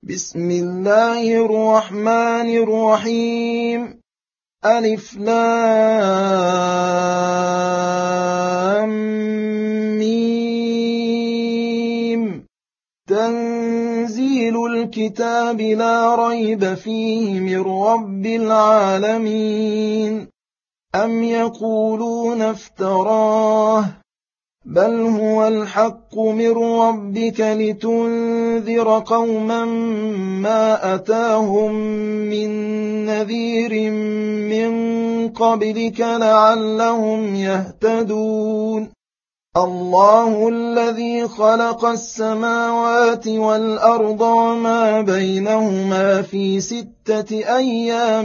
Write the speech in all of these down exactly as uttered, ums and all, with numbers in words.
بسم الله الرحمن الرحيم. ألف لام ميم. تنزيل الكتاب لا ريب فيه من رب العالمين. أم يقولون افتراه بل هو الحق من ربك لتنذر قوما ما أتاهم من نذير من قبلك لعلهم يهتدون. الله الذي خلق السماوات والأرض وما بينهما في ستة أيام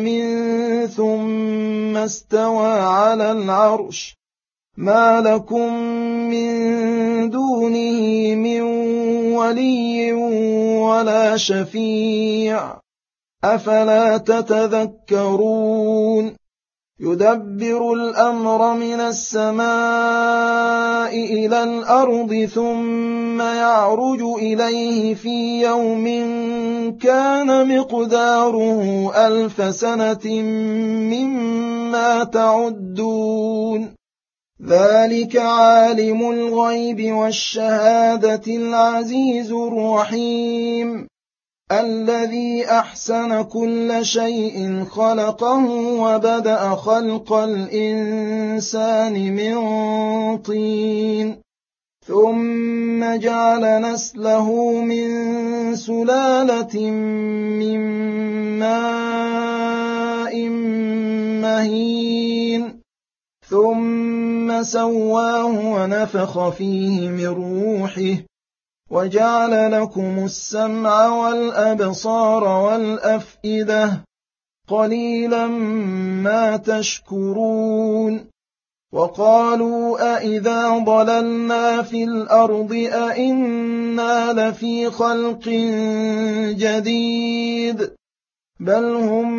ثم استوى على العرش. ما لكم من دونه من ولي ولا شفيع أفلا تتذكرون. يدبر الأمر من السماء إلى الأرض ثم يعرج إليه في يوم كان مقداره ألف سنة مما تعدون. ذلك عالم الغيب والشهادة العزيز الرحيم الذي أحسن كل شيء خلقه وبدأ خلق الإنسان من طين ثم جعل نسله من سلالة من ماء مهين ثم سواه ونفخ فيه من روحه وجعل لكم السمع والأبصار والأفئدة قليلا ما تشكرون. وقالوا أئذا ضللنا في الأرض أئنا لفي خلق جديد بل هم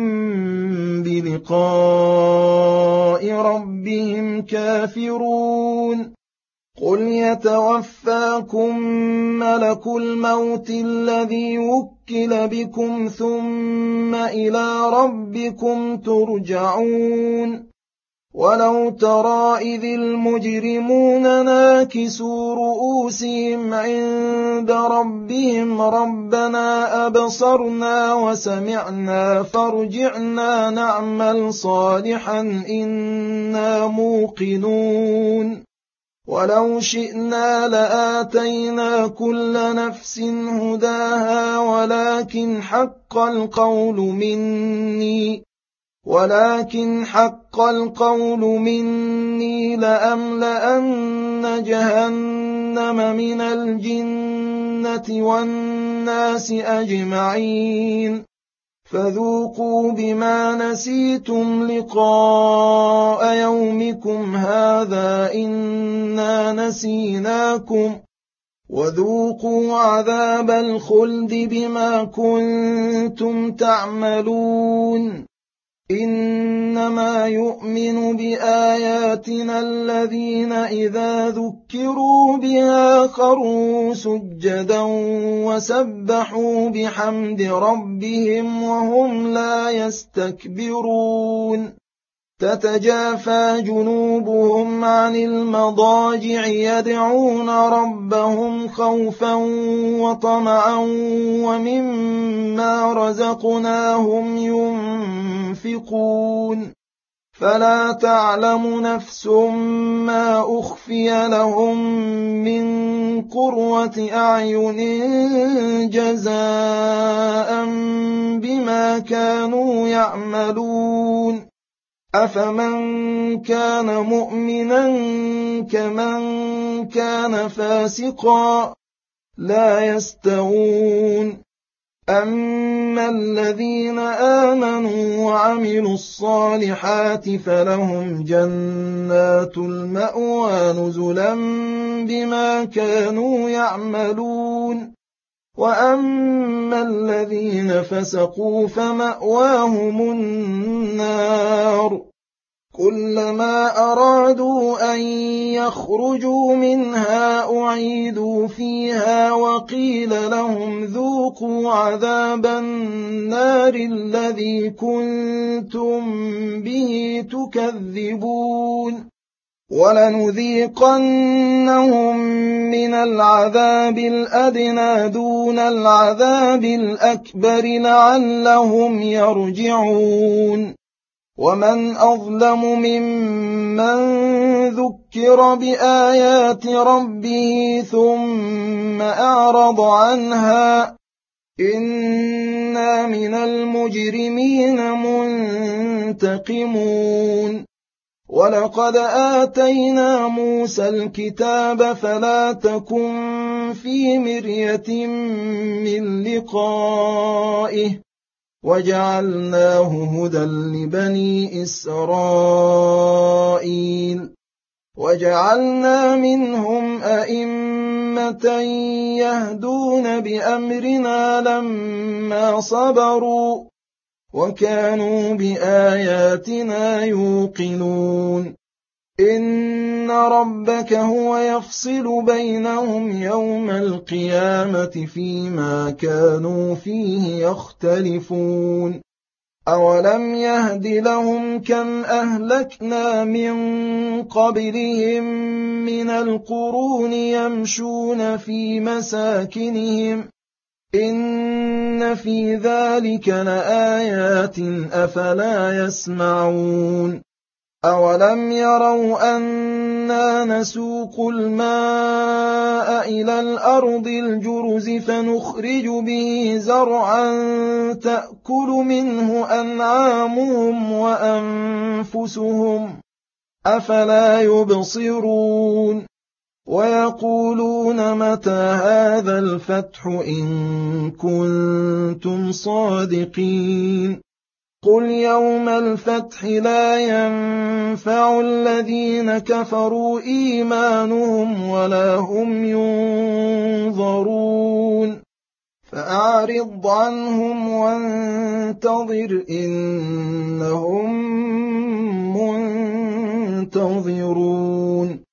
بلقاء ربهم كافرون. قل يتوفاكم ملك الموت الذي وكل بكم ثم إلى ربكم ترجعون. ولو ترى إذ المجرمون ناكسوا رؤوسهم عند ربهم ربنا أبصرنا وسمعنا فارجعنا نعمل صالحا إنا موقنون. ولو شئنا لآتينا كل نفس هداها ولكن حق القول مني ولكن حق القول مني لأملأن جهنم من الجنة والناس أجمعين. فذوقوا بما نسيتم لقاء يومكم هذا إنا نسيناكم وذوقوا عذاب الخلد بما كنتم تعملون. إنما يؤمن بآياتنا الذين إذا ذكروا بها خروا سجدا وسبحوا بحمد ربهم وهم لا يستكبرون. تتجافى جنوبهم عن المضاجع يدعون ربهم خوفا وطمعا ومما رزقناهم ينفقون. فلا تعلم نفس ما أخفي لهم من قرة أعين جزاء بما كانوا يعملون. أفمن كان مؤمنا كمن كان فاسقا لا يستوون. أما الذين آمنوا وعملوا الصالحات فلهم جنات المأوى نزلا بما كانوا يعملون. وأما الذين فسقوا فمأواهم النار كلما أرادوا أن يخرجوا منها أعيدوا فيها وقيل لهم ذوقوا عذاب النار الذي كنتم به تكذبون ولنذيقنهم من العذاب الأدنى دون العذاب الأكبر لعلهم يرجعون ومن أظلم ممن ذكر بآيات ربه ثم أعرض عنها إنا من المجرمين منتقمون ولقد آتينا موسى الكتاب فلا تكن في مرية من لقائه وجعلناه هدى لبني إسرائيل وجعلنا منهم أئمة يهدون بأمرنا لما صبروا وكانوا بآياتنا يوقنون إن ربك هو يفصل بينهم يوم القيامة فيما كانوا فيه يختلفون أولم يهد لهم كم أهلكنا من قبلهم من القرون يمشون في مساكنهم إن في ذلك لآيات أفلا يسمعون أولم يروا أنا نسوق الماء إلى الأرض الجرز فنخرج به زرعا تأكل منه أنعامهم وأنفسهم أفلا يبصرون ويقولون متى هذا الفتح إن كنتم صادقين قل يوم الفتح لا ينفع الذين كفروا إيمانهم ولا هم ينظرون فأعرض عنهم وانتظر إنهم منتظرون